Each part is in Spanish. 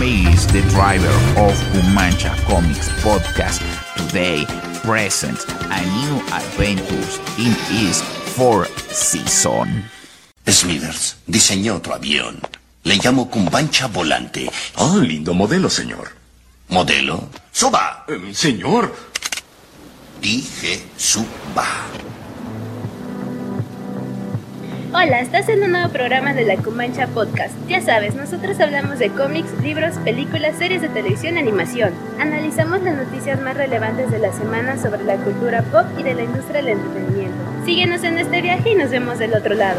is the driver of Umancha Comics podcast. Today presents a new adventures in its fourth season. Smithers diseñó otro avión. Le llamo Cumbancha Volante. Oh, lindo modelo, señor. ¿Modelo? ¡Suba! Señor. Dije suba. Hola, estás en un nuevo programa de la Cumancha Podcast. Ya sabes, nosotros hablamos de cómics, libros, películas, series de televisión, animación. Analizamos las noticias más relevantes de la semana sobre la cultura pop y de la industria del entretenimiento. Síguenos en este viaje y nos vemos del otro lado.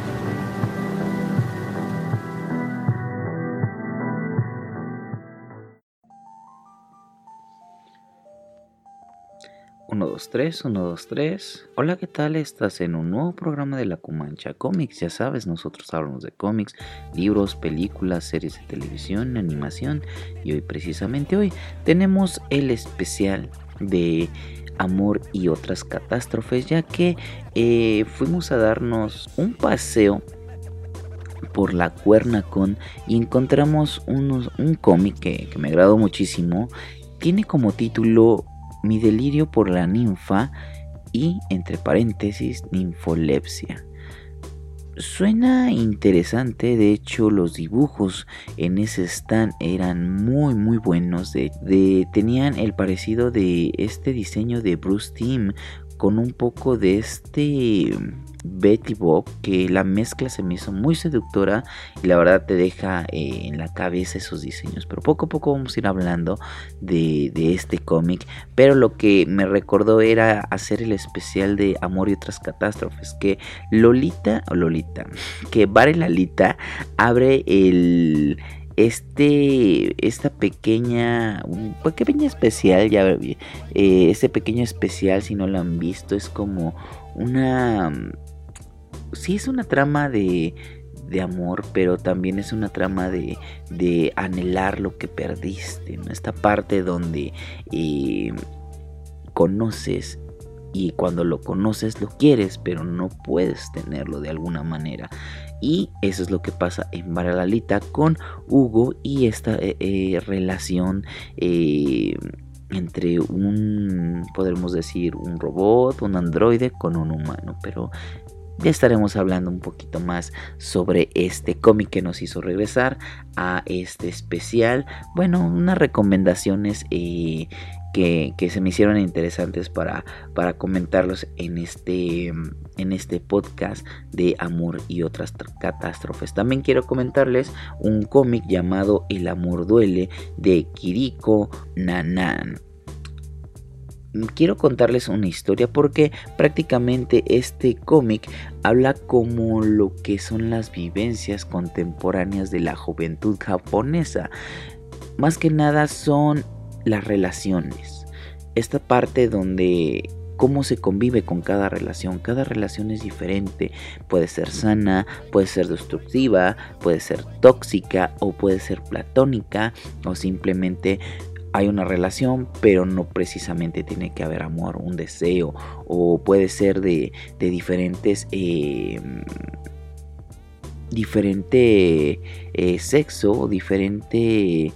Uno, dos, tres. Hola, ¿qué tal? Estás en un nuevo programa de la Cumancha Comics. Ya sabes, nosotros hablamos de cómics, libros, películas, series de televisión, animación. Y precisamente hoy, tenemos el especial de Amor y otras catástrofes, ya que fuimos a darnos un paseo por la Cuernacon y encontramos un cómic que me agradó muchísimo. Tiene como título Mi delirio por la ninfa y, entre paréntesis, ninfolepsia. Suena interesante, de hecho los dibujos en ese stand eran muy buenos. Tenían el parecido de este diseño de Bruce Timm con un poco de este Betty Bob, que la mezcla se me hizo muy seductora y la verdad te deja en la cabeza esos diseños. Pero poco a poco vamos a ir hablando de este cómic. Pero lo que me recordó era hacer el especial de Amor y otras catástrofes, que que Bare Lalita abre esta pequeña especial, este pequeño especial, si no lo han visto, es como es una trama de amor, pero también es una trama de anhelar lo que perdiste, ¿no? Esta parte donde conoces y cuando lo conoces lo quieres, pero no puedes tenerlo de alguna manera. Y eso es lo que pasa en Bare Lalita con Hugo y esta relación entre podremos decir, un robot, un androide con un humano. Pero ya estaremos hablando un poquito más sobre este cómic que nos hizo regresar a este especial. Bueno, unas recomendaciones que se me hicieron interesantes para comentarlos en este podcast de Amor y otras catástrofes. También quiero comentarles un cómic llamado El amor duele, de Kiriko Nanan. Quiero contarles una historia porque prácticamente este cómic habla como lo que son las vivencias contemporáneas de la juventud japonesa. Más que nada son las relaciones. Esta parte donde cómo se convive con cada relación. Cada relación es diferente. Puede ser sana, puede ser destructiva, puede ser tóxica o puede ser platónica, o simplemente hay una relación, pero no precisamente tiene que haber amor, un deseo, o puede ser de diferentes diferente sexo, o diferente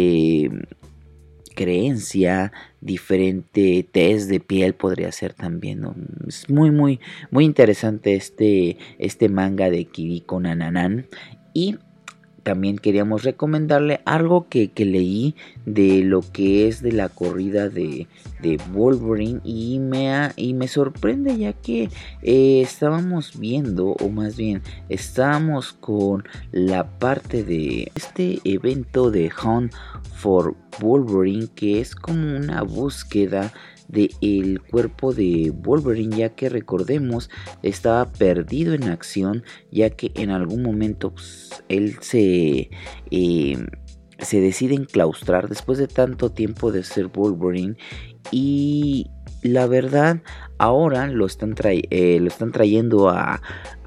creencia, diferente tez de piel podría ser también, ¿no? Es muy interesante este manga de Kiriko Nanan. Y también queríamos recomendarle algo que leí de lo que es de la corrida de Wolverine y me sorprende, ya que estábamos viendo, o más bien estábamos con la parte de este evento de Hunt for Wolverine, que es como una búsqueda del cuerpo de Wolverine, ya que recordemos estaba perdido en acción, ya que en algún momento él se decide enclaustrar después de tanto tiempo de ser Wolverine. Y la verdad ahora lo están trayendo a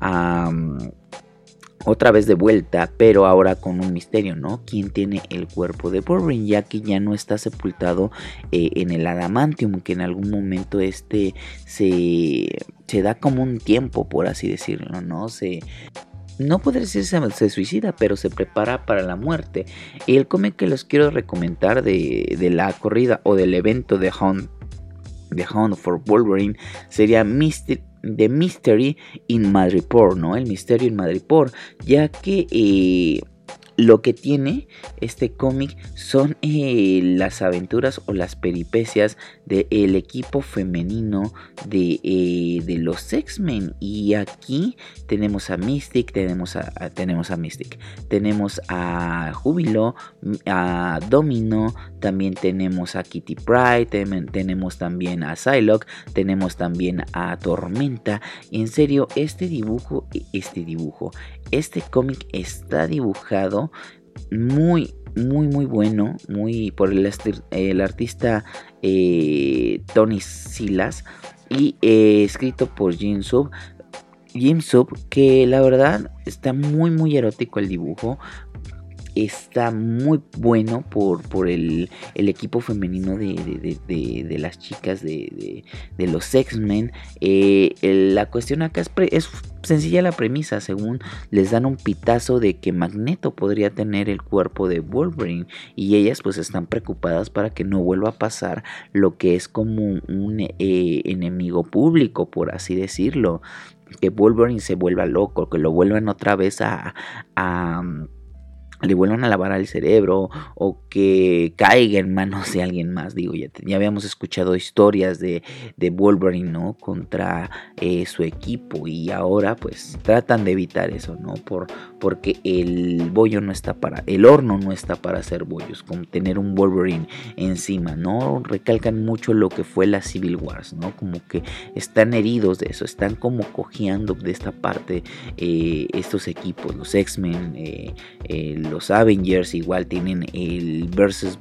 otra vez de vuelta, pero ahora con un misterio, ¿no? ¿Quién tiene el cuerpo de Wolverine? Ya que ya no está sepultado en el adamantium, que en algún momento se da como un tiempo, por así decirlo, ¿no? no podría decirse se suicida, pero se prepara para la muerte. Y el cómic que les quiero recomendar de la corrida o del evento de Hunt for Wolverine sería The Mystery in Madripoor, ¿no? El misterio en Madripoor, ya que lo que tiene este cómic son las aventuras o las peripecias del equipo femenino de los X-Men. Y aquí tenemos a Mystic, tenemos a Júbilo, a Domino, también tenemos a Kitty Pryde, tenemos también a Psylocke, tenemos también a Tormenta. Y en serio, este cómic está dibujado muy bueno, muy por el artista Tony Silas, y escrito por Jim Zub, que la verdad está muy erótico el dibujo. Está muy bueno por el equipo femenino de las chicas de los X-Men. La cuestión acá es sencilla la premisa. Según les dan un pitazo de que Magneto podría tener el cuerpo de Wolverine, y ellas pues están preocupadas para que no vuelva a pasar lo que es como un enemigo público, por así decirlo, que Wolverine se vuelva loco, que lo vuelvan otra vez le vuelvan a lavar el cerebro, o que caiga en manos de alguien más. Digo, ya habíamos escuchado historias de Wolverine, ¿no? Contra su equipo, y ahora pues tratan de evitar eso, ¿no? Porque el horno no está para hacer bollos, con tener un Wolverine encima, ¿no? Recalcan mucho lo que fue la Civil Wars, ¿no? Como que están heridos de eso, están como cojeando de esta parte estos equipos, los X-Men, los Avengers igual tienen el versus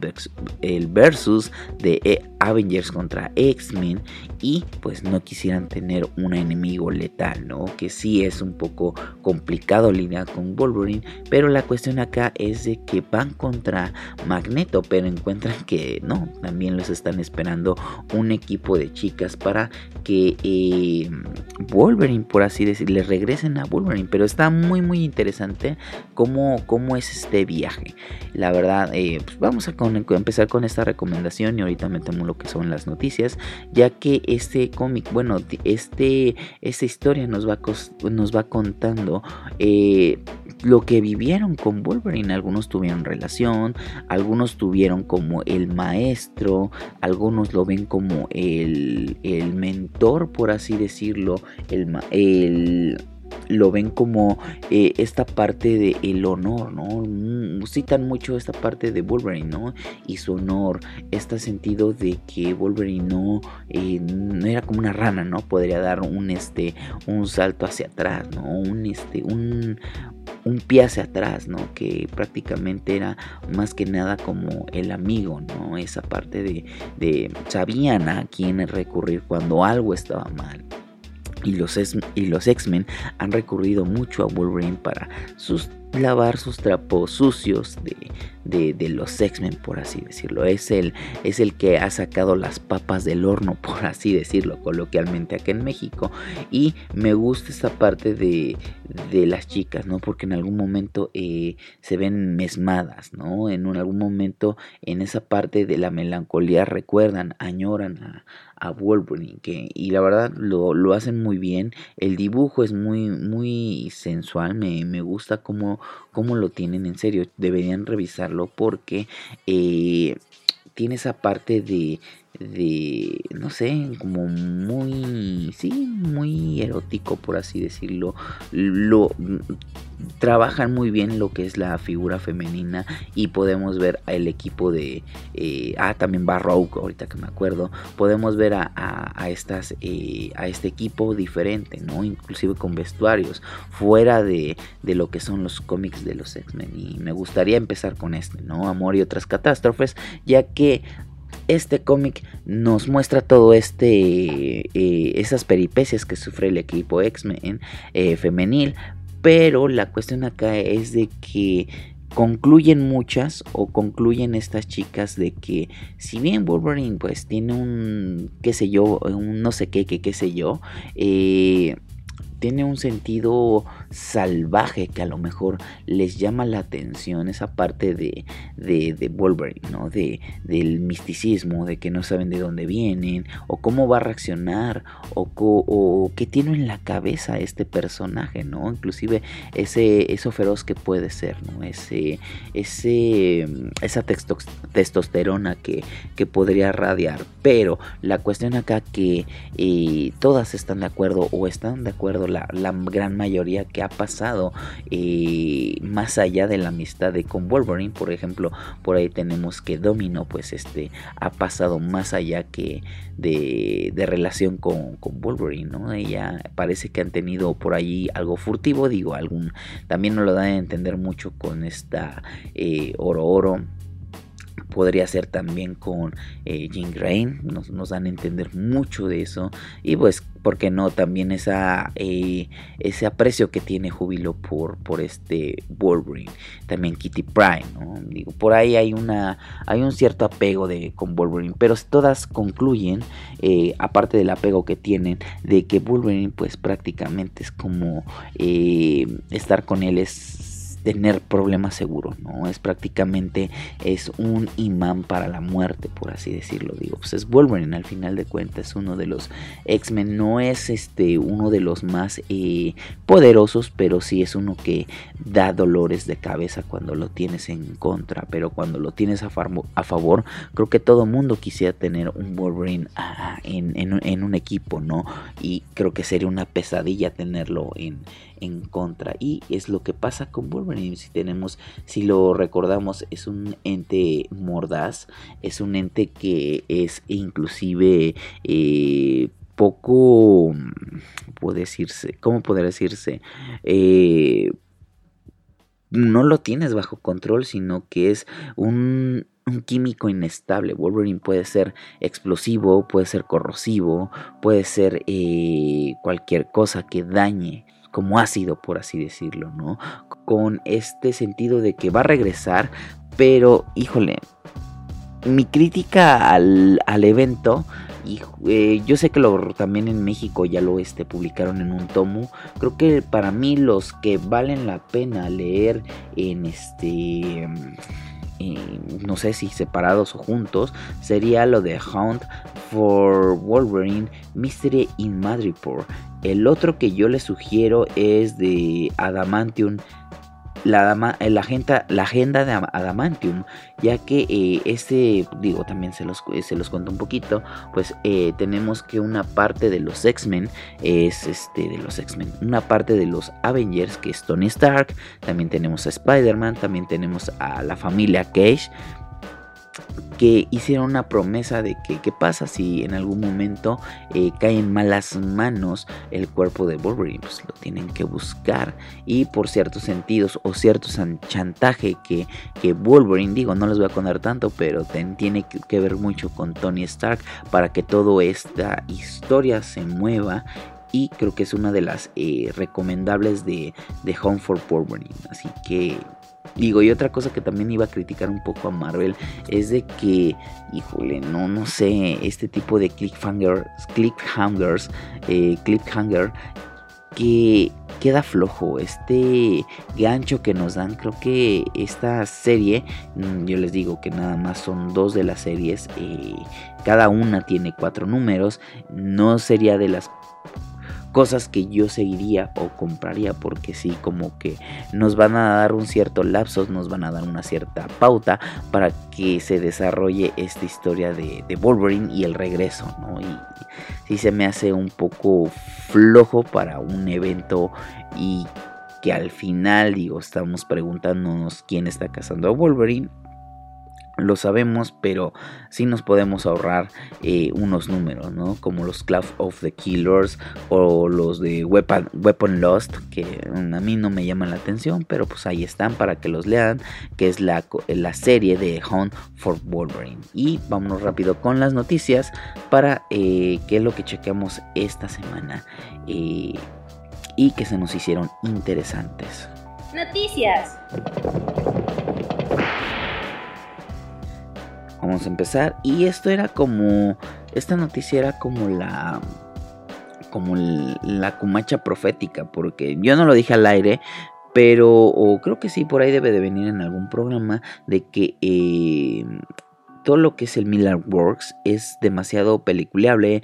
de Avengers contra X-Men, y pues no quisieran tener un enemigo letal, ¿no? Que sí es un poco complicado lidiar con Wolverine, pero la cuestión acá es de que van contra Magneto, pero encuentran que no, también los están esperando un equipo de chicas para que Wolverine, por así decirlo, les regresen a Wolverine. Pero está muy interesante cómo es este viaje. La verdad, pues vamos a empezar con esta recomendación, y ahorita metemos lo que son las noticias, ya que este cómic, bueno, esta historia nos va contando lo que vivieron con Wolverine. Algunos tuvieron relación, algunos tuvieron como el maestro, algunos lo ven como el mentor, por así decirlo, lo ven como esta parte del honor, ¿no? Citan mucho esta parte de Wolverine, ¿no? Y su honor, este sentido de que Wolverine no era como una rana, ¿no? Podría dar un salto hacia atrás, ¿no? Un pie hacia atrás, ¿no? Que prácticamente era más que nada como el amigo, ¿no? Esa parte de sabían a quién recurrir cuando algo estaba mal. Y los X-Men han recurrido mucho a Wolverine para lavar sus trapos sucios de los X-Men, por así decirlo. Es el que ha sacado las papas del horno, por así decirlo, coloquialmente acá en México. Y me gusta esta parte de las chicas, ¿no? Porque en algún momento se ven mesmadas, ¿no? En algún momento, en esa parte de la melancolía, recuerdan, añoran a Wolverine, y la verdad lo hacen muy bien. El dibujo es muy sensual, me gusta cómo lo tienen. En serio, deberían revisarlo, porque tiene esa parte de no sé, como muy erótico, por así decirlo. Trabajan muy bien lo que es la figura femenina, y podemos ver al equipo también va Rogue, ahorita que me acuerdo. Podemos ver a este equipo diferente, ¿no? Inclusive con vestuarios fuera de lo que son los cómics de los X-Men. Y me gustaría empezar con ¿no? Amor y otras catástrofes, ya que este cómic nos muestra todo esas peripecias que sufre el equipo X-Men femenil. Pero la cuestión acá es de que concluyen estas chicas de que, si bien Wolverine pues tiene un no sé qué sé yo, tiene un sentido salvaje que a lo mejor les llama la atención, esa parte de Wolverine, ¿no? Del misticismo, de que no saben de dónde vienen, o cómo va a reaccionar, o qué tiene en la cabeza este personaje, ¿no? Inclusive eso feroz que puede ser, ¿no? Esa testosterona que podría radiar. Pero la cuestión acá que todas están de acuerdo, o están de acuerdo la gran mayoría, que ha pasado más allá de la amistad con Wolverine. Por ejemplo, por ahí tenemos que Domino pues ha pasado más allá que de relación con Wolverine, ¿no? Ella parece que han tenido por ahí algo furtivo, digo, también nos lo dan a entender mucho con esta Oro. Podría ser también con Jean Grey, nos dan a entender mucho de eso. Y pues, ¿por qué no? También ese aprecio que tiene Júbilo por Wolverine. También Kitty Pryde, ¿no? Digo, por ahí hay un cierto apego con Wolverine, pero todas concluyen, aparte del apego que tienen, de que Wolverine pues prácticamente es como estar con él es tener problemas seguros, ¿no? Es prácticamente un imán para la muerte, por así decirlo. Digo, pues es Wolverine, al final de cuentas, es uno de los X-Men. No es uno de los más poderosos, pero sí es uno que da dolores de cabeza cuando lo tienes en contra. Pero cuando lo tienes a favor, creo que todo mundo quisiera tener un Wolverine en un equipo, ¿no? Y creo que sería una pesadilla tenerlo en contra, y es lo que pasa con Wolverine. Si lo recordamos, es un ente mordaz, es un ente que es inclusive poco, ¿cómo podría decirse? No lo tienes bajo control, sino que es un químico inestable. Wolverine puede ser explosivo, puede ser corrosivo, puede ser cualquier cosa que dañe, como ácido, por así decirlo, ¿no? Con este sentido de que va a regresar, pero, híjole, mi crítica al evento, yo sé que también en México ya lo publicaron en un tomo. Creo que para mí los que valen la pena leer en no sé si separados o juntos, sería lo de Hunt for Wolverine, Mystery in Madripoor. El otro que yo les sugiero es de Adamantium, la agenda de Adamantium, ya que también se los cuento un poquito. Pues tenemos que una parte de los X-Men es de los X-Men, una parte de los Avengers, que es Tony Stark. También tenemos a Spider-Man, también tenemos a la familia Cage, que hicieron una promesa de que qué pasa si en algún momento cae en malas manos el cuerpo de Wolverine. Pues lo tienen que buscar, y por ciertos sentidos o cierto chantaje que Wolverine, digo, no les voy a contar tanto, pero tiene que ver mucho con Tony Stark para que toda esta historia se mueva. Y creo que es una de las recomendables de Hunt for Wolverine. Así que digo, y otra cosa que también iba a criticar un poco a Marvel es de que, híjole, no sé, este tipo de cliffhanger que queda flojo, este gancho que nos dan. Creo que esta serie, yo les digo que nada más son 2 de las series, cada una tiene 4 números, no sería de las cosas que yo seguiría o compraría, porque sí, como que nos van a dar un cierto lapso, nos van a dar una cierta pauta para que se desarrolle esta historia de Wolverine y el regreso, ¿no? Y sí se me hace un poco flojo para un evento, y que al final, digo, estamos preguntándonos quién está cazando a Wolverine. Lo sabemos, pero sí nos podemos ahorrar unos números, ¿no? Como los Cloud of the Killers o los de Weapon Lost, que a mí no me llaman la atención, pero pues ahí están para que los lean, que es la serie de Hunt for Wolverine. Y vámonos rápido con las noticias para qué es lo que chequeamos esta semana y que se nos hicieron interesantes. Noticias. Vamos a empezar, y esta noticia era como como la comacha profética, porque yo no lo dije al aire, pero o creo que sí, por ahí debe de venir en algún programa, de que todo lo que es el Millarworks es demasiado peliculeable,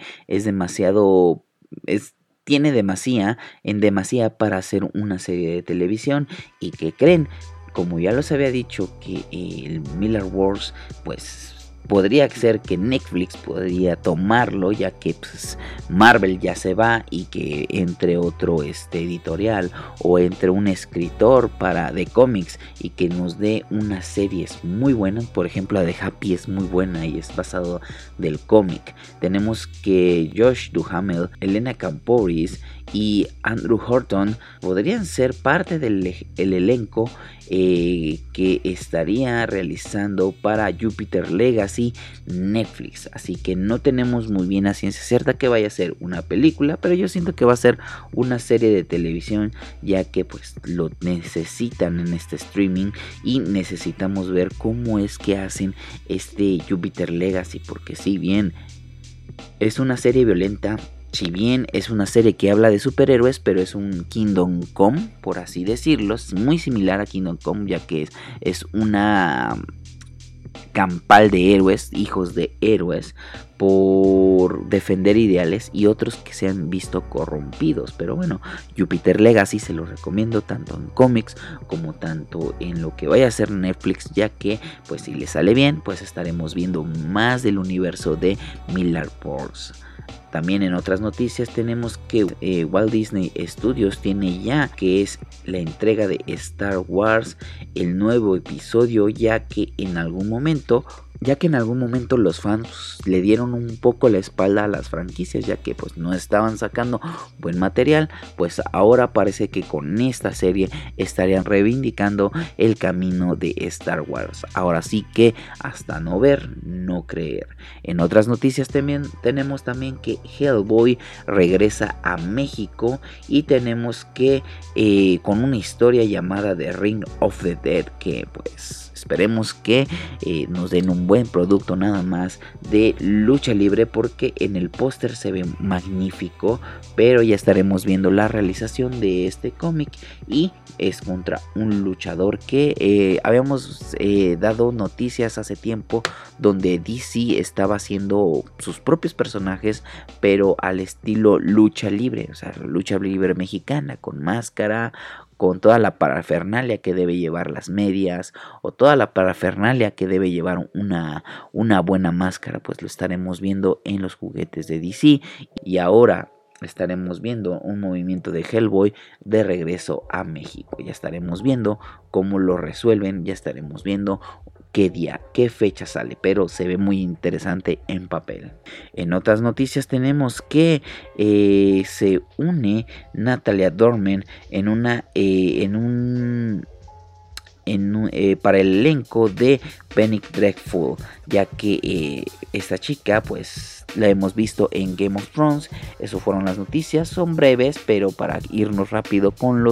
tiene demasía para hacer una serie de televisión. ¿Y que creen? Como ya los había dicho, que el Millarworks, pues podría ser que Netflix podría tomarlo, ya que pues, Marvel ya se va, y que entre otro editorial o entre un escritor de cómics y que nos dé unas series muy buenas. Por ejemplo, la de Happy es muy buena y es basado del cómic. Tenemos que Josh Duhamel, Elena Camporis y Andrew Horton podrían ser parte del elenco que estaría realizando para Jupiter Legacy Netflix. Así que no tenemos muy bien a ciencia cierta que vaya a ser una película, pero yo siento que va a ser una serie de televisión, ya que pues lo necesitan en este streaming y necesitamos ver cómo es que hacen Jupiter Legacy, porque si bien es una serie violenta, si bien es una serie que habla de superhéroes, pero es un Kingdom Come, por así decirlo, es muy similar a Kingdom Come, ya que es una campal de héroes, hijos de héroes, por defender ideales, y otros que se han visto corrompidos. Pero bueno, Jupiter Legacy se lo recomiendo tanto en cómics como tanto en lo que vaya a ser Netflix, ya que pues si le sale bien, pues estaremos viendo más del universo de Millarworks. También en otras noticias tenemos que Walt Disney Studios tiene ya que es la entrega de Star Wars, el nuevo episodio, ya que en algún momento los fans le dieron un poco la espalda a las franquicias, ya que pues no estaban sacando buen material. Pues ahora parece que con esta serie estarían reivindicando el camino de Star Wars. Ahora sí que hasta no ver, no creer. En otras noticias también tenemos que Hellboy regresa a México, y tenemos que con una historia llamada The Ring of the Dead, que pues esperemos que nos den un buen producto nada más de lucha libre, porque en el póster se ve magnífico, pero ya estaremos viendo la realización de este cómic, y es contra un luchador que habíamos dado noticias hace tiempo, donde DC estaba haciendo sus propios personajes, pero al estilo lucha libre, o sea, lucha libre mexicana, con máscara, con toda la parafernalia que debe llevar las medias, o toda la parafernalia que debe llevar una buena máscara. Pues lo estaremos viendo en los juguetes de DC, y ahora estaremos viendo un movimiento de Hellboy de regreso a México. Ya estaremos viendo cómo lo resuelven, ya estaremos viendo qué día, qué fecha sale, pero se ve muy interesante en papel. En otras noticias tenemos que se une Natalia Dormer para el elenco de Penny Dreadful, ya que esta chica pues la hemos visto en Game of Thrones. Eso fueron las noticias, son breves, pero para irnos rápidos con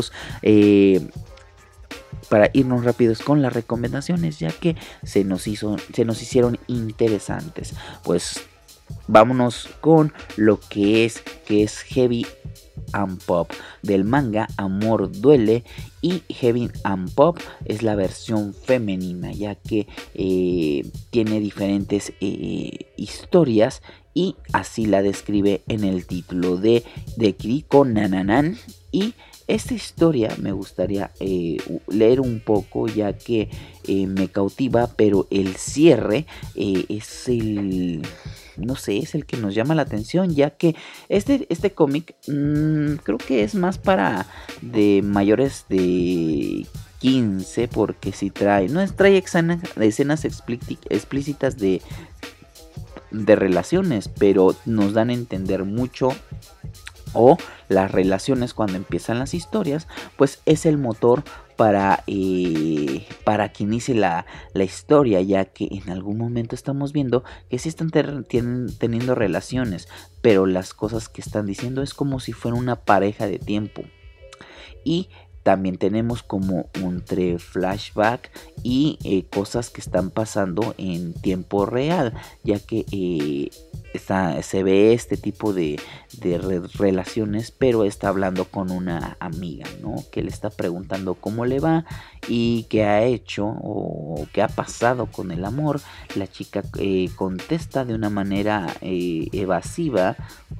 las recomendaciones, ya que se nos hicieron interesantes. Pues vámonos con lo que es Heavy and Pop del manga Amor Duele, y Heavy and Pop es la versión femenina, ya que tiene diferentes historias, y así la describe en el título de Kiriko Nananan. Y esta historia me gustaría leer un poco, ya que me cautiva, pero el cierre es el que nos llama la atención, ya que este cómic creo que es más para de mayores de 15, porque si trae escenas explícitas de relaciones, pero nos dan a entender mucho, o las relaciones cuando empiezan las historias, pues es el motor para que inicie la historia, ya que en algún momento estamos viendo que sí están teniendo relaciones, pero las cosas que están diciendo es como si fuera una pareja de tiempo. Y también tenemos como entre flashback y cosas que están pasando en tiempo real, ya que se ve este tipo de relaciones, pero está hablando con una amiga, ¿no? Que le está preguntando cómo le va y qué ha hecho o qué ha pasado con el amor. La chica contesta de una manera evasiva,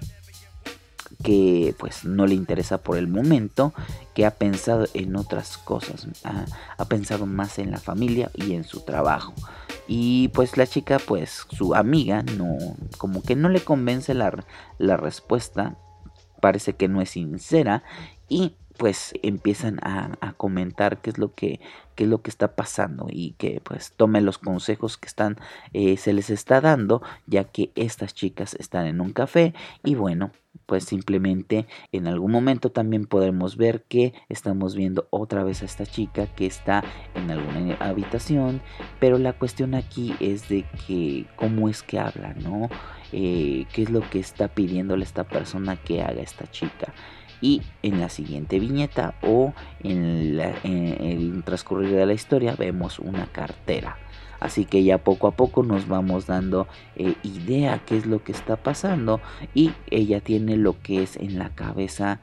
que pues no le interesa por el momento, que ha pensado en otras cosas, ha pensado más en la familia y en su trabajo. Y pues la chica, pues su amiga, no, como que no le convence la respuesta, parece que no es sincera, y pues empiezan a comentar qué es lo que está pasando, y que pues tome los consejos que se les está dando, ya que estas chicas están en un café. Y bueno, pues simplemente en algún momento también podremos ver que estamos viendo otra vez a esta chica que está en alguna habitación, pero la cuestión aquí es de que cómo es que habla, ¿no? Qué es lo que está pidiéndole esta persona que haga esta chica. Y en la siguiente viñeta o en el transcurrir de la historia vemos una cartera. Así que ya poco a poco nos vamos dando idea qué es lo que está pasando. Y ella tiene lo que es en la cabeza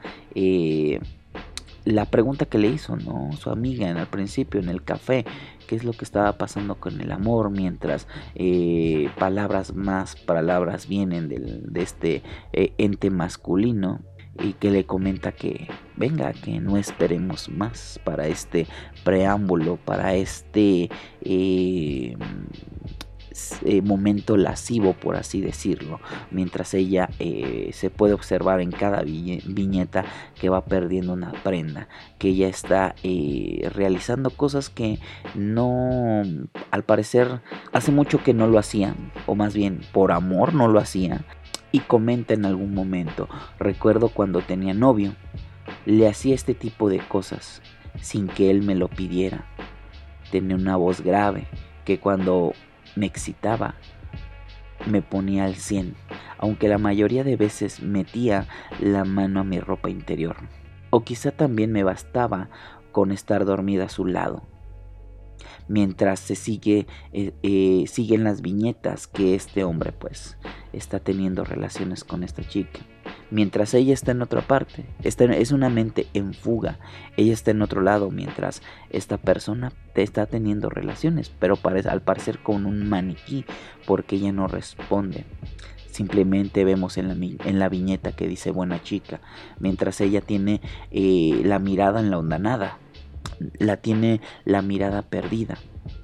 la pregunta que le hizo, ¿no? Su amiga al principio en el café. Qué es lo que estaba pasando con el amor, mientras palabras vienen de este ente masculino. Y que le comenta que venga, que no esperemos más para este preámbulo, para este momento lascivo, por así decirlo. Mientras ella se puede observar en cada viñeta que va perdiendo una prenda, que ella está realizando cosas que no, al parecer, hace mucho que no lo hacía, o más bien por amor no lo hacía. Y comenta en algún momento: recuerdo cuando tenía novio, le hacía este tipo de cosas sin que él me lo pidiera. Tenía una voz grave que cuando me excitaba me ponía al 100, aunque la mayoría de veces metía la mano a mi ropa interior. O quizá también me bastaba con estar dormida a su lado. Mientras siguen las viñetas que este hombre pues está teniendo relaciones con esta chica, mientras ella está en otra parte. Es una mente en fuga. Ella está en otro lado mientras esta persona te está teniendo relaciones, pero al parecer con un maniquí, porque ella no responde. Simplemente vemos en la viñeta que dice buena chica, mientras ella tiene la mirada en la hondanada. Tiene la mirada perdida,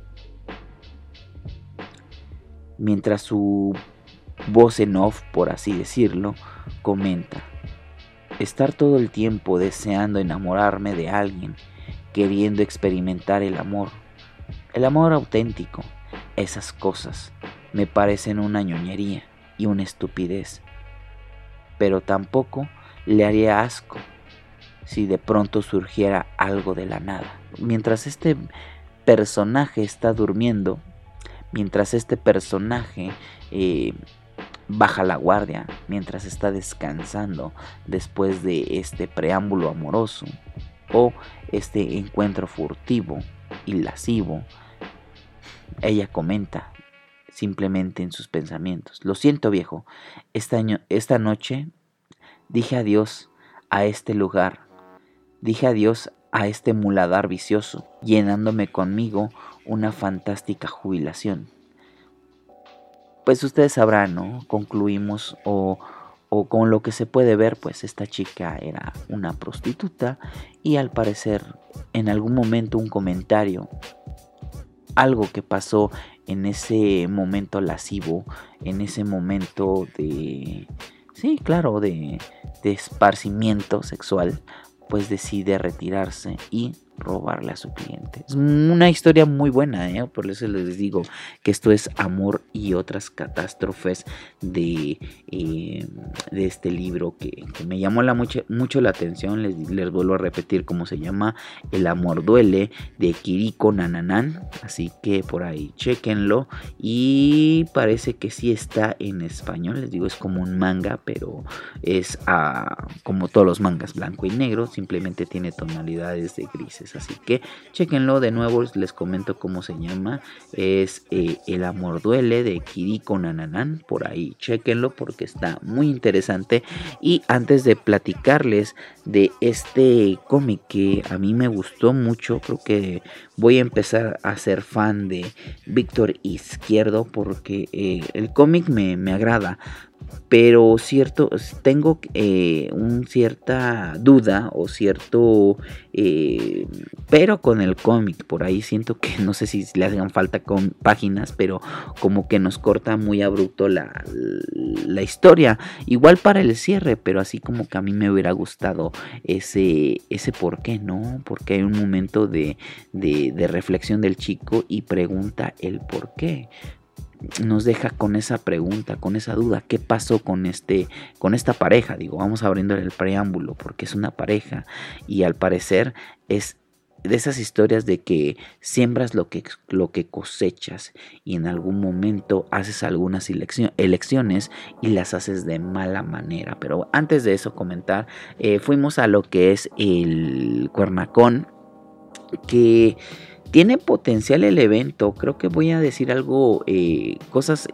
mientras su voz en off, por así decirlo, comenta: estar todo el tiempo deseando enamorarme de alguien, queriendo experimentar el amor auténtico. Esas cosas me parecen una ñoñería y una estupidez, pero tampoco le haría asco si de pronto surgiera algo de la nada. Mientras este personaje está durmiendo, mientras este personaje baja la guardia, mientras está descansando después de este preámbulo amoroso o este encuentro furtivo y lascivo, ella comenta simplemente en sus pensamientos: lo siento, viejo, esta noche dije adiós a este lugar. Dije adiós a este muladar vicioso, llenándome conmigo una fantástica jubilación. Pues ustedes sabrán, ¿no? Concluimos o con lo que se puede ver, pues esta chica era una prostituta y al parecer en algún momento un comentario, algo que pasó en ese momento lascivo, en ese momento de esparcimiento sexual, pues decide retirarse y robarle a su cliente. Es una historia muy buena, por eso les digo que esto es Amor y otras catástrofes de este libro que me llamó mucho la atención. Les vuelvo a repetir cómo se llama: El amor duele, de Kiriko Nananan. Así que por ahí chéquenlo, y parece que sí está en español. Les digo, es como un manga, pero es como todos los mangas, blanco y negro, simplemente tiene tonalidades de grises. Cómics, así que chequenlo. De nuevo les comento cómo se llama, es El amor duele, de Kiriko Nananan. Por ahí chequenlo porque está muy interesante. Y antes de platicarles de este cómic que a mí me gustó mucho, creo que voy a empezar a ser fan de Víctor Izquierdo porque el cómic me agrada. Pero tengo cierta duda o cierto pero con el cómic. Por ahí siento que no sé si le hagan falta con páginas, pero como que nos corta muy abrupto la historia. Igual para el cierre, pero así como que a mí me hubiera gustado ese por qué, ¿no? Porque hay un momento de reflexión del chico y pregunta el por qué. Nos deja con esa pregunta, con esa duda. ¿Qué pasó con esta pareja? Digo, vamos abriendo el preámbulo porque es una pareja y al parecer es de esas historias de que siembras lo que cosechas y en algún momento haces algunas elecciones y las haces de mala manera. Pero antes de eso comentar, fuimos a lo que es el Cuernacón, que tiene potencial el evento. Creo que voy a decir algo, cosas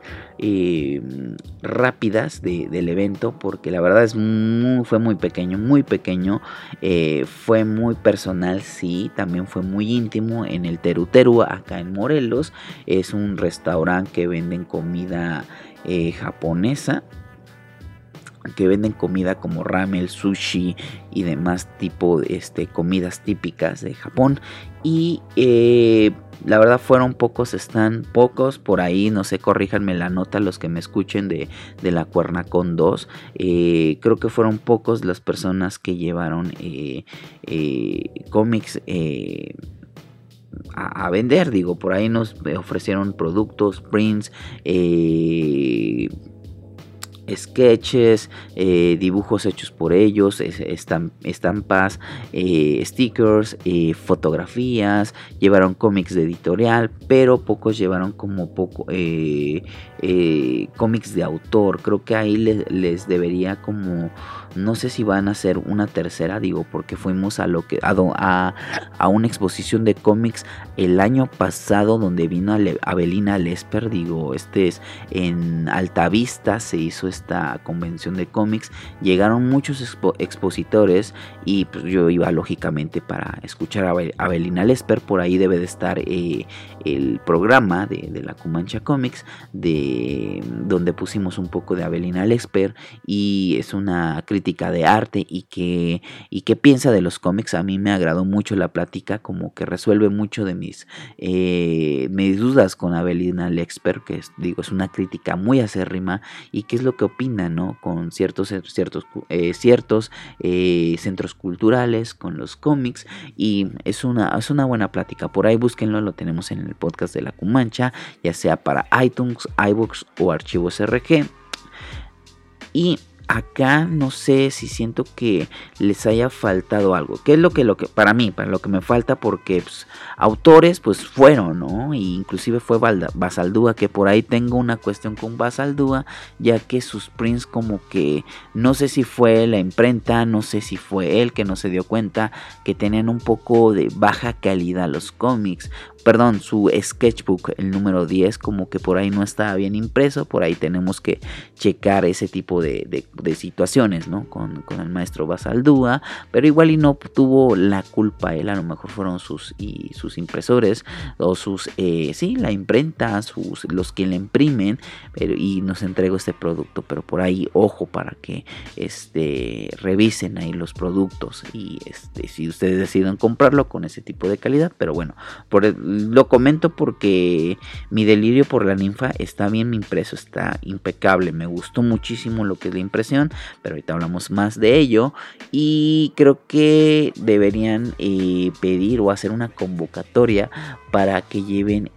rápidas del evento, porque la verdad fue muy pequeño, fue muy personal, sí, también fue muy íntimo en el Teru Teru, acá en Morelos. Es un restaurante que venden comida japonesa, que venden comida como ramen, sushi y demás tipo de comidas típicas de Japón. Y la verdad fueron están pocos por ahí, no sé, corríjanme la nota los que me escuchen de la Cuernacón 2. Creo que fueron pocos las personas que llevaron cómics a vender. Digo, por ahí nos ofrecieron productos, prints, sketches, dibujos hechos por ellos, estampas, stickers, fotografías. Llevaron cómics de editorial, pero pocos llevaron cómics de autor. Creo que ahí les debería no sé si van a hacer una tercera, digo, porque fuimos a una exposición de cómics el año pasado donde vino Avelina Lesper. Digo, es en Altavista, se hizo esta convención de cómics. Llegaron muchos expositores y pues yo iba lógicamente para escuchar a Avelina Lesper. Por ahí debe de estar el programa de la Cumancha Comics, donde pusimos un poco de Avelina Lesper, y es una crítica de arte y qué piensa de los cómics. A mí me agradó mucho la plática, como que resuelve mucho de mis dudas con Avelina Lesper, que es una crítica muy acérrima y qué es lo que opina, ¿no? Con ciertos centros culturales, con los cómics, y es una buena plática. Por ahí búsquenlo, lo tenemos en el podcast de la Cumancha, ya sea para iTunes, iVoox o Archivos RG. Y acá no sé si siento que les haya faltado algo. ¿Qué es lo que para lo que me falta? Porque autores pues fueron, ¿no? E inclusive fue Basaldúa, que por ahí tengo una cuestión con Basaldúa, ya que sus prints como que no sé si fue la imprenta, no sé si fue él que no se dio cuenta que tenían un poco de baja calidad los cómics. Perdón, su sketchbook, el número 10, como que por ahí no estaba bien impreso. Por ahí tenemos que checar ese tipo de situaciones, ¿no? Con el maestro Basaldúa, pero igual y no tuvo la culpa él, a lo mejor fueron sus impresores o la imprenta, los que le imprimen, y nos entregó este producto. Pero por ahí, ojo, para que revisen ahí los productos y si ustedes deciden comprarlo con ese tipo de calidad. Pero bueno, lo comento porque mi delirio por la ninfa está bien impreso, está impecable, me gustó muchísimo lo que es la impresión, pero ahorita hablamos más de ello. Y creo que deberían pedir o hacer una convocatoria para que lleven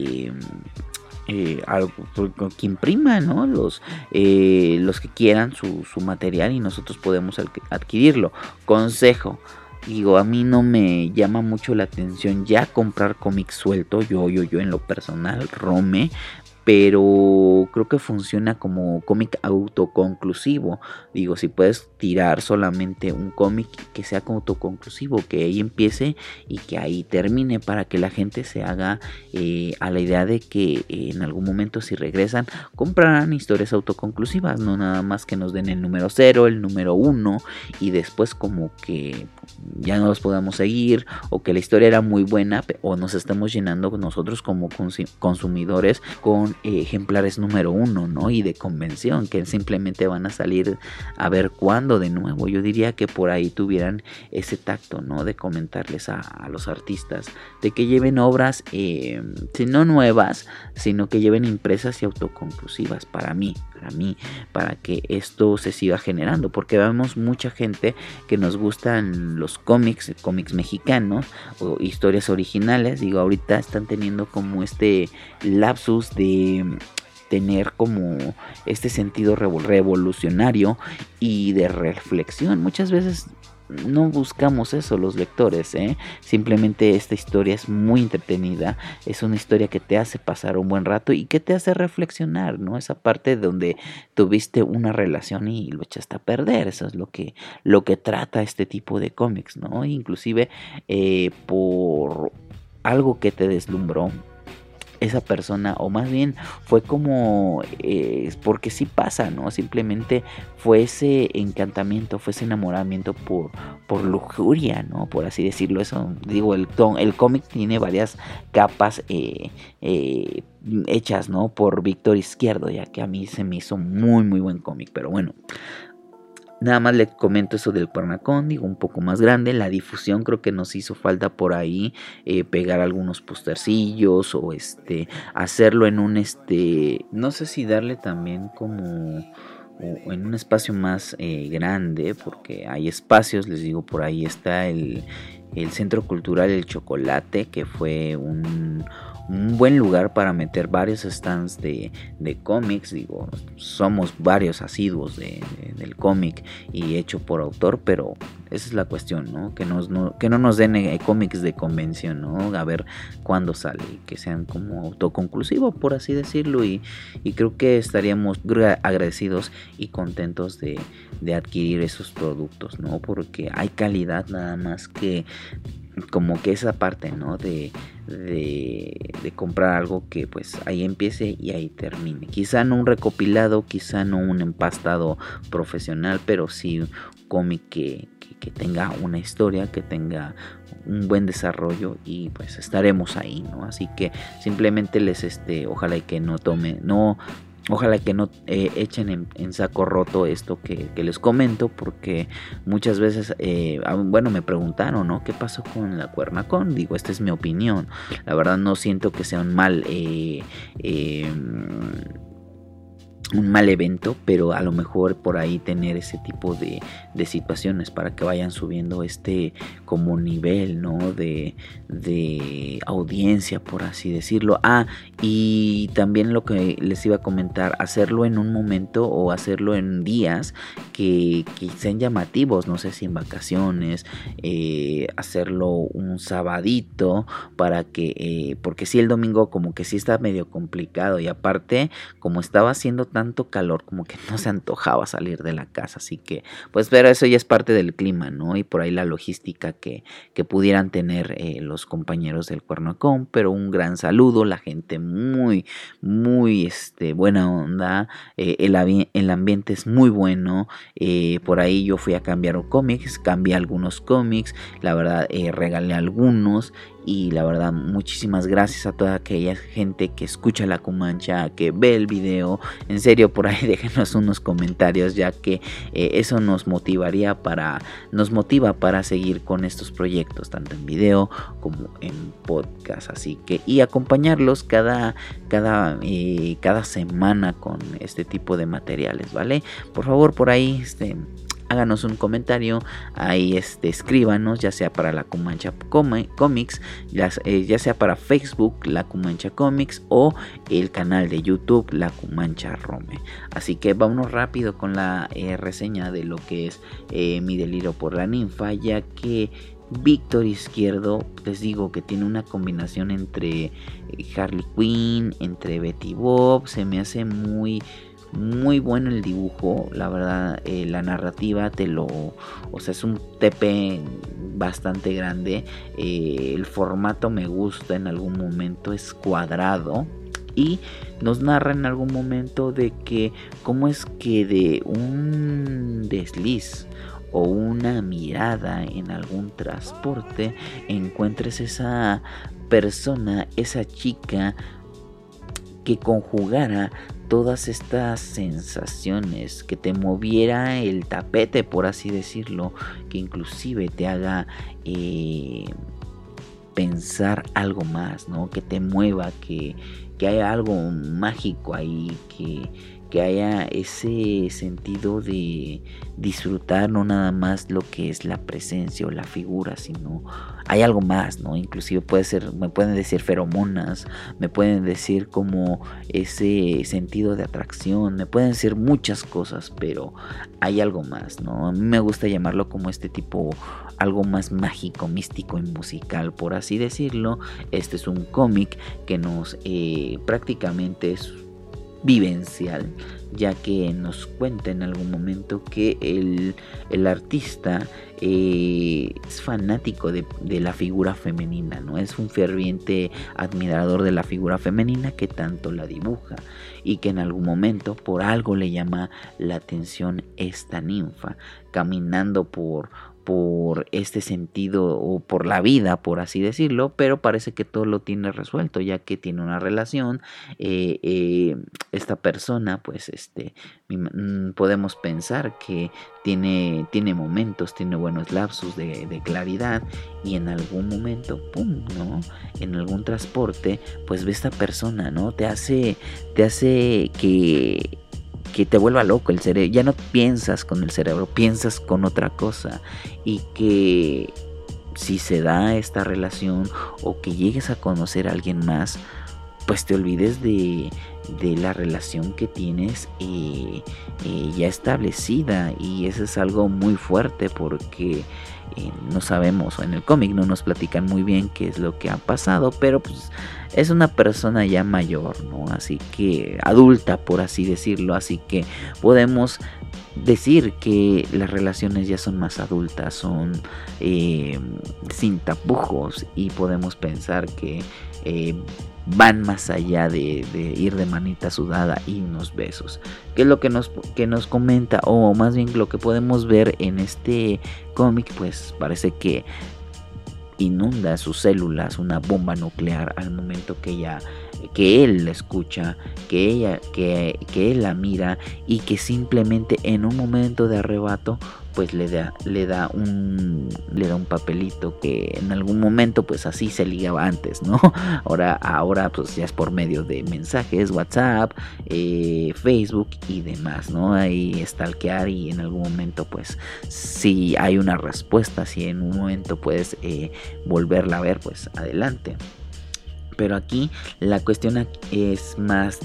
algo que impriman, ¿no? Los que quieran su material, y nosotros podemos adquirirlo. Consejo: digo, a mí no me llama mucho la atención ya comprar cómics suelto, yo en lo personal, Rome, pero creo que funciona como cómic autoconclusivo. Digo, si puedes tirar solamente un cómic que sea autoconclusivo, que ahí empiece y que ahí termine, para que la gente se haga a la idea de que en algún momento, si regresan, comprarán historias autoconclusivas, no nada más que nos den el número 0, el número 1 y después como que ya no los podamos seguir, o que la historia era muy buena, o nos estamos llenando nosotros como consumidores con ejemplares número 1, ¿no? Y de convención, que simplemente van a salir a ver cuándo de nuevo. Yo diría que por ahí tuvieran ese tacto, ¿no? De comentarles a los artistas de que lleven obras, si no nuevas, sino que lleven impresas y autoconclusivas para mí, para que esto se siga generando, porque vemos mucha gente que nos gustan los cómics mexicanos o historias originales. Digo, ahorita están teniendo como este lapsus de tener como este sentido revolucionario y de reflexión. Muchas veces no buscamos eso los lectores, simplemente esta historia es muy entretenida, es una historia que te hace pasar un buen rato y que te hace reflexionar, ¿no? Esa parte donde tuviste una relación y lo echaste a perder. Eso es lo que trata este tipo de cómics, ¿no? Inclusive por algo que te deslumbró esa persona, o más bien fue como porque sí pasa, ¿no? Simplemente fue ese encantamiento, fue ese enamoramiento por lujuria, ¿no? Por así decirlo. Eso, digo, el cómic tiene varias capas hechas, ¿no? Por Víctor Izquierdo, ya que a mí se me hizo muy muy buen cómic, pero bueno. Nada más le comento eso del Cuernacón, digo, un poco más grande. La difusión creo que nos hizo falta por ahí, pegar algunos postercillos o hacerlo en un no sé si darle también como o en un espacio más grande, porque hay espacios, les digo, por ahí está el Centro Cultural El Chocolate, que fue un buen lugar para meter varios stands de cómics. Digo, somos varios asiduos del cómic y hecho por autor, pero esa es la cuestión, ¿no? Que no nos den cómics de convención, ¿no? A ver cuándo sale, y que sean como autoconclusivos, por así decirlo, y creo que estaríamos agradecidos y contentos de adquirir esos productos, ¿no? Porque hay calidad, nada más que como que esa parte, ¿no? De comprar algo que pues ahí empiece y ahí termine. Quizá no un recopilado, quizá no un empastado profesional, pero sí un cómic que tenga una historia, que tenga un buen desarrollo, y pues estaremos ahí, ¿no? Así que simplemente ojalá que no echen en saco roto esto que les comento, porque muchas veces, me preguntaron, ¿no? ¿Qué pasó con la Cuernacón? Digo, esta es mi opinión. La verdad no siento que sea un mal evento, pero a lo mejor por ahí tener ese tipo de situaciones para que vayan subiendo como nivel, ¿no? de audiencia, por así decirlo. Y también lo que les iba a comentar, hacerlo en un momento o hacerlo en días que sean llamativos, no sé si en vacaciones, hacerlo un sabadito, para que porque si el domingo como que sí está medio complicado, y aparte como estaba haciendo tanto calor, como que no se antojaba salir de la casa. Así que pues, pero eso ya es parte del clima, ¿no? Y por ahí la logística que pudieran tener los compañeros del Cuernacón. Pero un gran saludo, la gente muy muy buena onda, el ambiente es muy bueno. Por ahí yo fui a cambiar cómics, cambié algunos cómics, la verdad regalé algunos. Y la verdad, muchísimas gracias a toda aquella gente que escucha La Cumancha, que ve el video. En serio, por ahí déjenos unos comentarios, ya que eso nos motiva para seguir con estos proyectos, tanto en video como en podcast. Así que, y acompañarlos cada semana con este tipo de materiales, ¿vale? Por favor, por ahí háganos un comentario, ahí escríbanos, ya sea para La Cumancha Comics, ya sea para Facebook La Cumancha Comics, o el canal de YouTube La Cumancha Rome. Así que vámonos rápido con la reseña de lo que es Mi Delirio por la Ninfa, ya que Víctor Izquierdo, les digo que tiene una combinación entre Harley Quinn, entre Betty Boop. Se me hace muy bueno el dibujo, la verdad. La narrativa o sea, es un TP bastante grande. El formato me gusta, en algún momento es cuadrado. Y nos narra en algún momento de que cómo es que de un desliz o una mirada en algún transporte encuentres esa persona, esa chica que conjugara todas estas sensaciones, que te moviera el tapete, por así decirlo, que inclusive te haga pensar algo más, ¿no? Que te mueva, que haya algo mágico ahí, que haya ese sentido de disfrutar no nada más lo que es la presencia o la figura, sino hay algo más, ¿no? Inclusive me pueden decir feromonas, me pueden decir como ese sentido de atracción, me pueden decir muchas cosas, pero hay algo más, ¿no? A mí me gusta llamarlo como este tipo, algo más mágico, místico y musical, por así decirlo. Este es un cómic que nos prácticamente es vivencial, ya que nos cuenta en algún momento que el artista es fanático de la figura femenina, ¿no? Es un ferviente admirador de la figura femenina que tanto la dibuja, y que en algún momento por algo le llama la atención esta ninfa caminando por este sentido o por la vida, por así decirlo, pero parece que todo lo tiene resuelto, ya que tiene una relación. Esta persona, pues podemos pensar que tiene momentos, tiene buenos lapsus de claridad, y en algún momento, pum, ¿no? En algún transporte, pues ve esta persona, ¿no? Te hace que te vuelva loco el cerebro. Ya no piensas con el cerebro, piensas con otra cosa. Y que si se da esta relación o que llegues a conocer a alguien más, pues te olvides de la relación que tienes ya establecida. Y eso es algo muy fuerte, porque no sabemos, en el cómic no nos platican muy bien qué es lo que ha pasado, pero pues es una persona ya mayor, ¿no? Así que adulta, por así decirlo. Así que podemos decir que las relaciones ya son más adultas, son sin tapujos, y podemos pensar que van más allá de ir de manita sudada y unos besos. ¿Qué es lo que nos comenta? O más bien lo que podemos ver en este cómic, pues parece que inunda sus células una bomba nuclear al momento que él la escucha, que él la mira, y que simplemente en un momento de arrebato pues le da un papelito, que en algún momento pues así se ligaba antes, ¿no? Ahora pues ya es por medio de mensajes, WhatsApp, Facebook y demás, ¿no? Ahí stalkear, y en algún momento pues si hay una respuesta, si en un momento puedes volverla a ver, pues adelante. Pero aquí la cuestión es más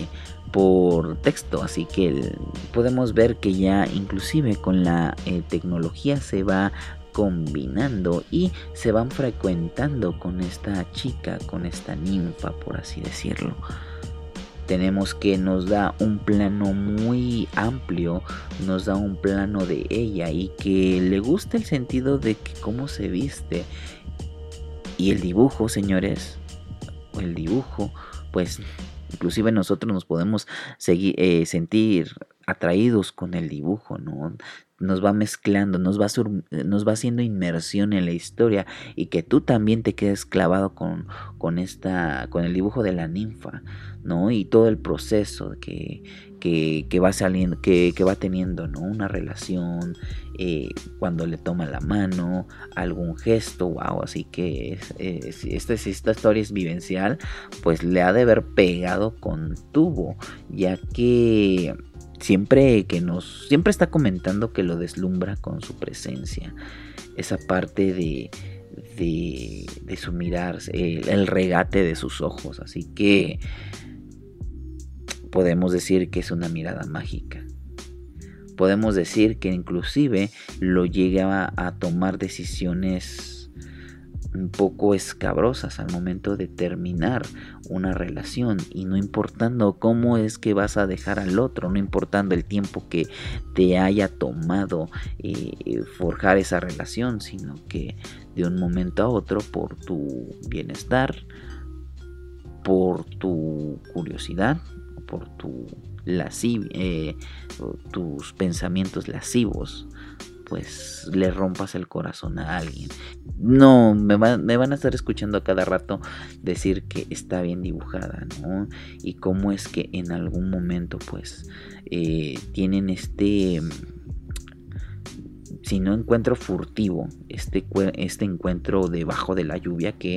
por texto, así que podemos ver que ya inclusive con la tecnología se va combinando y se van frecuentando con esta chica, con esta ninfa, por así decirlo. Tenemos que nos da un plano muy amplio, nos da un plano de ella, y que le gusta el sentido de que cómo se viste. Y el dibujo, señores, pues inclusive nosotros nos podemos sentir atraídos con el dibujo, ¿no? Nos va mezclando, nos va haciendo inmersión en la historia, y que tú también te quedes clavado con el dibujo de la ninfa, ¿no? Y todo el proceso que va saliendo, que va teniendo, ¿no? Una relación, cuando le toma la mano, algún gesto, wow. Así que esta historia es vivencial, pues le ha de haber pegado con tubo, ya que siempre está comentando que lo deslumbra con su presencia, esa parte de su mirar, el regate de sus ojos. Así que podemos decir que es una mirada mágica. Podemos decir que inclusive lo llega a tomar decisiones un poco escabrosas al momento de terminar una relación, y no importando cómo es que vas a dejar al otro, no importando el tiempo que te haya tomado forjar esa relación, sino que de un momento a otro, por tu bienestar, por tu curiosidad, por tus pensamientos lascivos, pues le rompas el corazón a alguien. No, me van a estar escuchando a cada rato decir que está bien dibujada, ¿no? Y cómo es que en algún momento pues tienen si no encuentro furtivo, este encuentro debajo de la lluvia que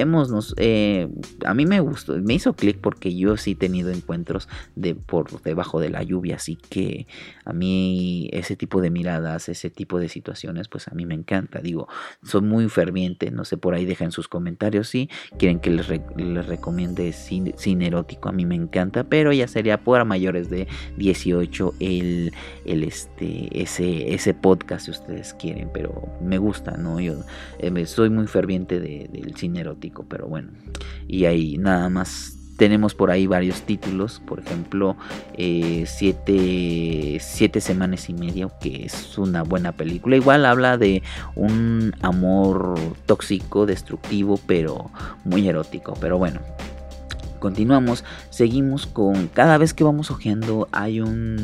a mí me gustó, me hizo clic porque yo sí he tenido encuentros por debajo de la lluvia, así que a mí ese tipo de miradas, ese tipo de situaciones, pues a mí me encanta. Digo, soy muy ferviente, no sé, por ahí dejen sus comentarios si quieren que les recomiende cine erótico. A mí me encanta, pero ya sería para mayores de 18 ese podcast si ustedes quieren, pero me gusta, ¿no? Yo soy muy ferviente del cine erótico, pero bueno, y ahí nada más tenemos por ahí varios títulos, por ejemplo 7 semanas y media, que es una buena película. Igual habla de un amor tóxico, destructivo, pero muy erótico. Pero bueno, continuamos, seguimos con, cada vez que vamos hojeando hay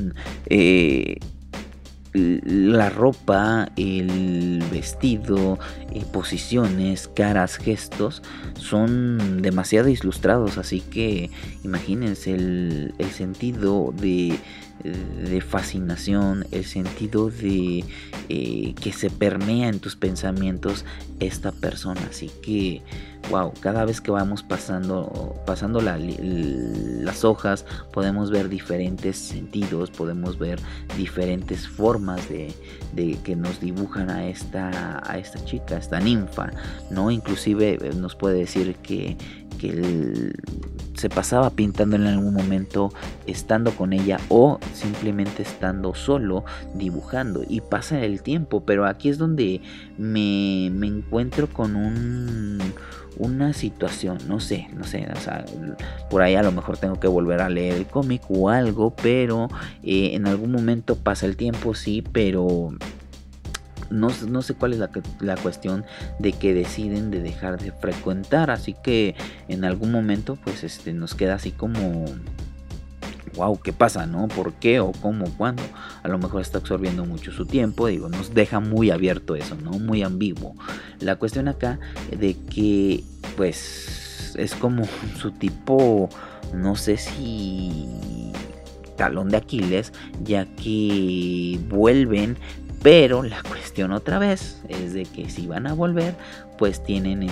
la ropa, el vestido, posiciones, caras, gestos son demasiado ilustrados, así que imagínense el sentido de fascinación, el sentido de que se permea en tus pensamientos esta persona. Así que wow, cada vez que vamos pasando las hojas, podemos ver diferentes sentidos, podemos ver diferentes formas de que nos dibujan a esta chica, a esta ninfa, ¿no? Inclusive nos puede decir que se pasaba pintando en algún momento estando con ella, o simplemente estando solo dibujando, y pasa el tiempo. Pero aquí es donde me encuentro con una situación, no sé, o sea, por ahí a lo mejor tengo que volver a leer el cómic o algo, pero en algún momento pasa el tiempo, sí, pero no sé cuál es la cuestión de que deciden de dejar de frecuentar. Así que en algún momento pues nos queda así como wow, ¿qué pasa, no? ¿Por qué? ¿O cómo? ¿Cuándo? A lo mejor está absorbiendo mucho su tiempo. Digo, nos deja muy abierto eso, ¿no? Muy ambiguo. La cuestión acá de que pues es como su tipo, no sé si talón de Aquiles, ya que vuelven. Pero la cuestión otra vez es de que si van a volver, pues tiene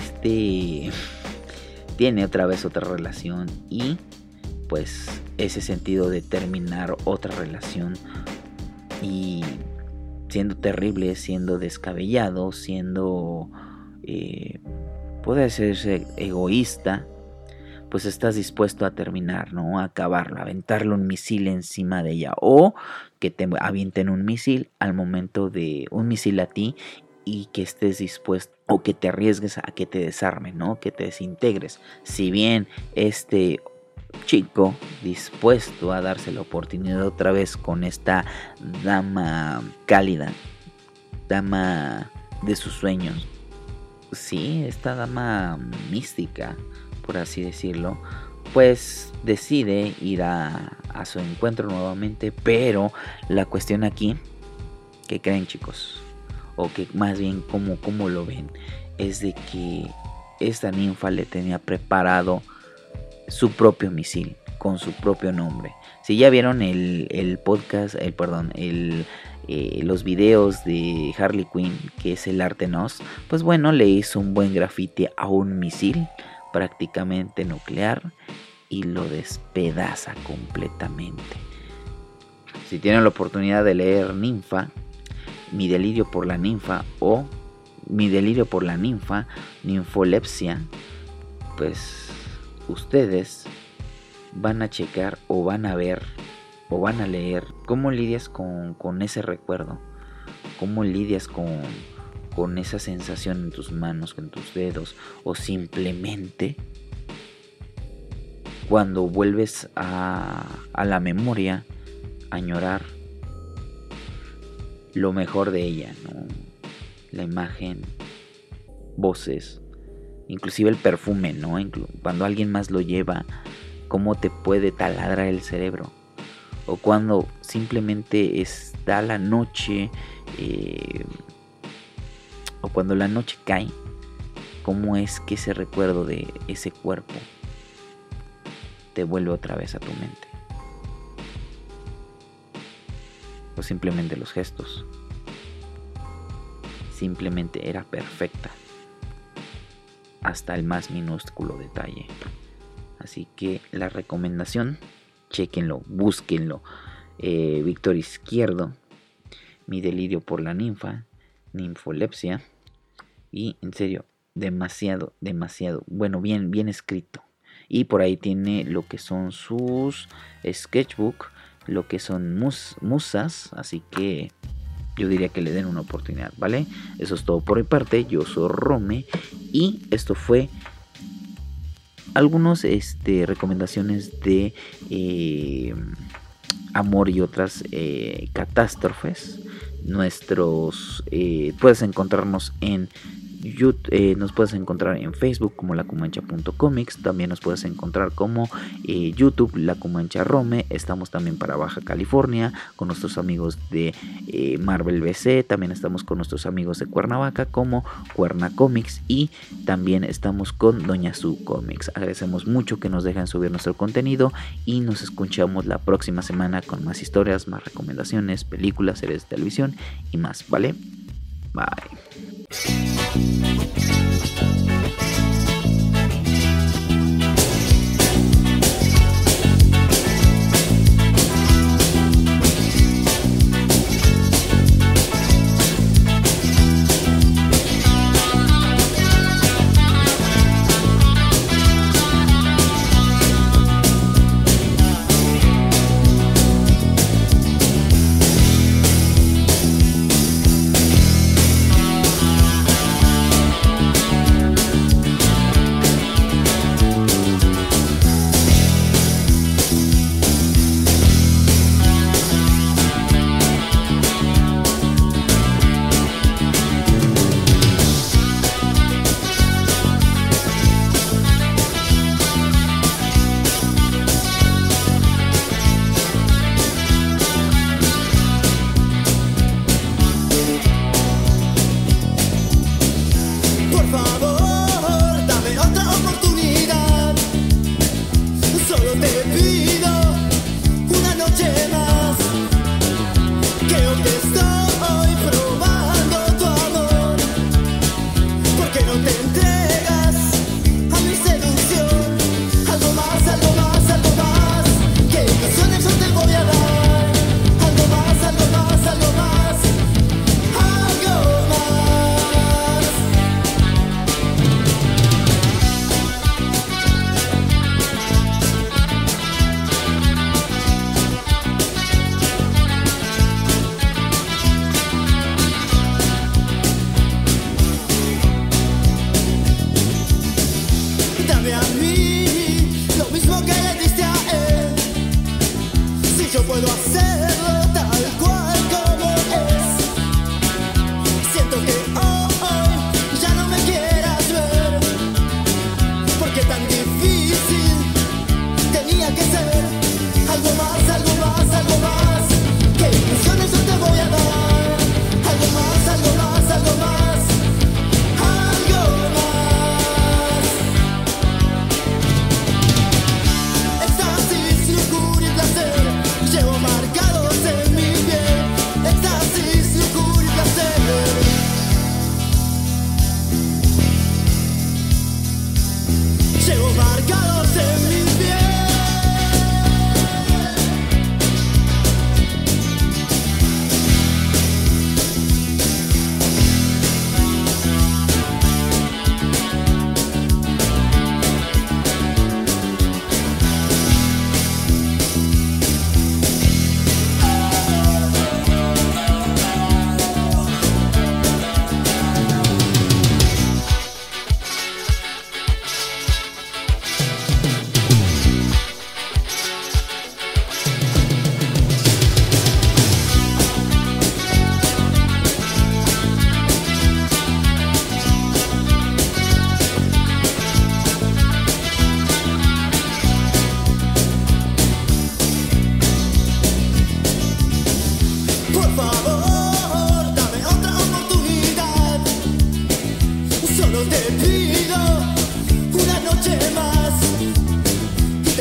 otra vez otra relación, y pues ese sentido de terminar otra relación y siendo terrible, siendo descabellado, siendo puede ser egoísta, pues estás dispuesto a terminar, ¿no? A acabarlo, a aventarle un misil encima de ella, o que te avienten un misil al momento de un misil a ti, y que estés dispuesto, o que te arriesgues a que te desarmen, ¿no? Que te desintegres. Si bien este chico dispuesto a darse la oportunidad otra vez con esta dama cálida, dama de sus sueños, sí, esta dama mística, por así decirlo, pues decide ir a su encuentro nuevamente. Pero la cuestión aquí, ¿qué creen, chicos? O que más bien cómo lo ven, es de que esta ninfa le tenía preparado su propio misil con su propio nombre. Si ya vieron el podcast, los videos de Harley Quinn, que es el arte Nos, pues bueno, le hizo un buen grafiti a un misil prácticamente nuclear y lo despedaza completamente. Si tienen la oportunidad de leer Ninfa, Mi delirio por la ninfa, o Mi delirio por la ninfa, ninfolepsia, pues ustedes van a checar o van a ver o van a leer cómo lidias con ese recuerdo, cómo lidias con esa sensación en tus manos, en tus dedos, o simplemente cuando vuelves a la memoria, añorar lo mejor de ella, ¿no? La imagen, voces, inclusive el perfume, ¿no? Cuando alguien más lo lleva, cómo te puede taladrar el cerebro. O cuando simplemente está la noche, o cuando la noche cae, cómo es que ese recuerdo de ese cuerpo te vuelve otra vez a tu mente. O simplemente los gestos. Simplemente era perfecta. Hasta el más minúsculo detalle. Así que la recomendación, chéquenlo, búsquenlo. Víctor Izquierdo, Mi delirio por la ninfa, Ninfolepsia. Y en serio, demasiado, bueno, bien escrito. Y por ahí tiene lo que son sus sketchbook, lo que son musas, así que yo diría que le den una oportunidad, ¿vale? Eso es todo por mi parte, yo soy Rome y esto fue algunas recomendaciones de amor y otras catástrofes. Puedes encontrarnos en YouTube, nos puedes encontrar en Facebook como lacumancha.comics, también nos puedes encontrar como YouTube La Cumancha Rome. Estamos también para Baja California con nuestros amigos de Marvel BC, también estamos con nuestros amigos de Cuernavaca como Cuerna Comics y también estamos con Doña Su Comics. Agradecemos mucho que nos dejen subir nuestro contenido y nos escuchamos la próxima semana con más historias, más recomendaciones, películas, series de televisión y más, ¿vale? Bye.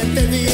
te di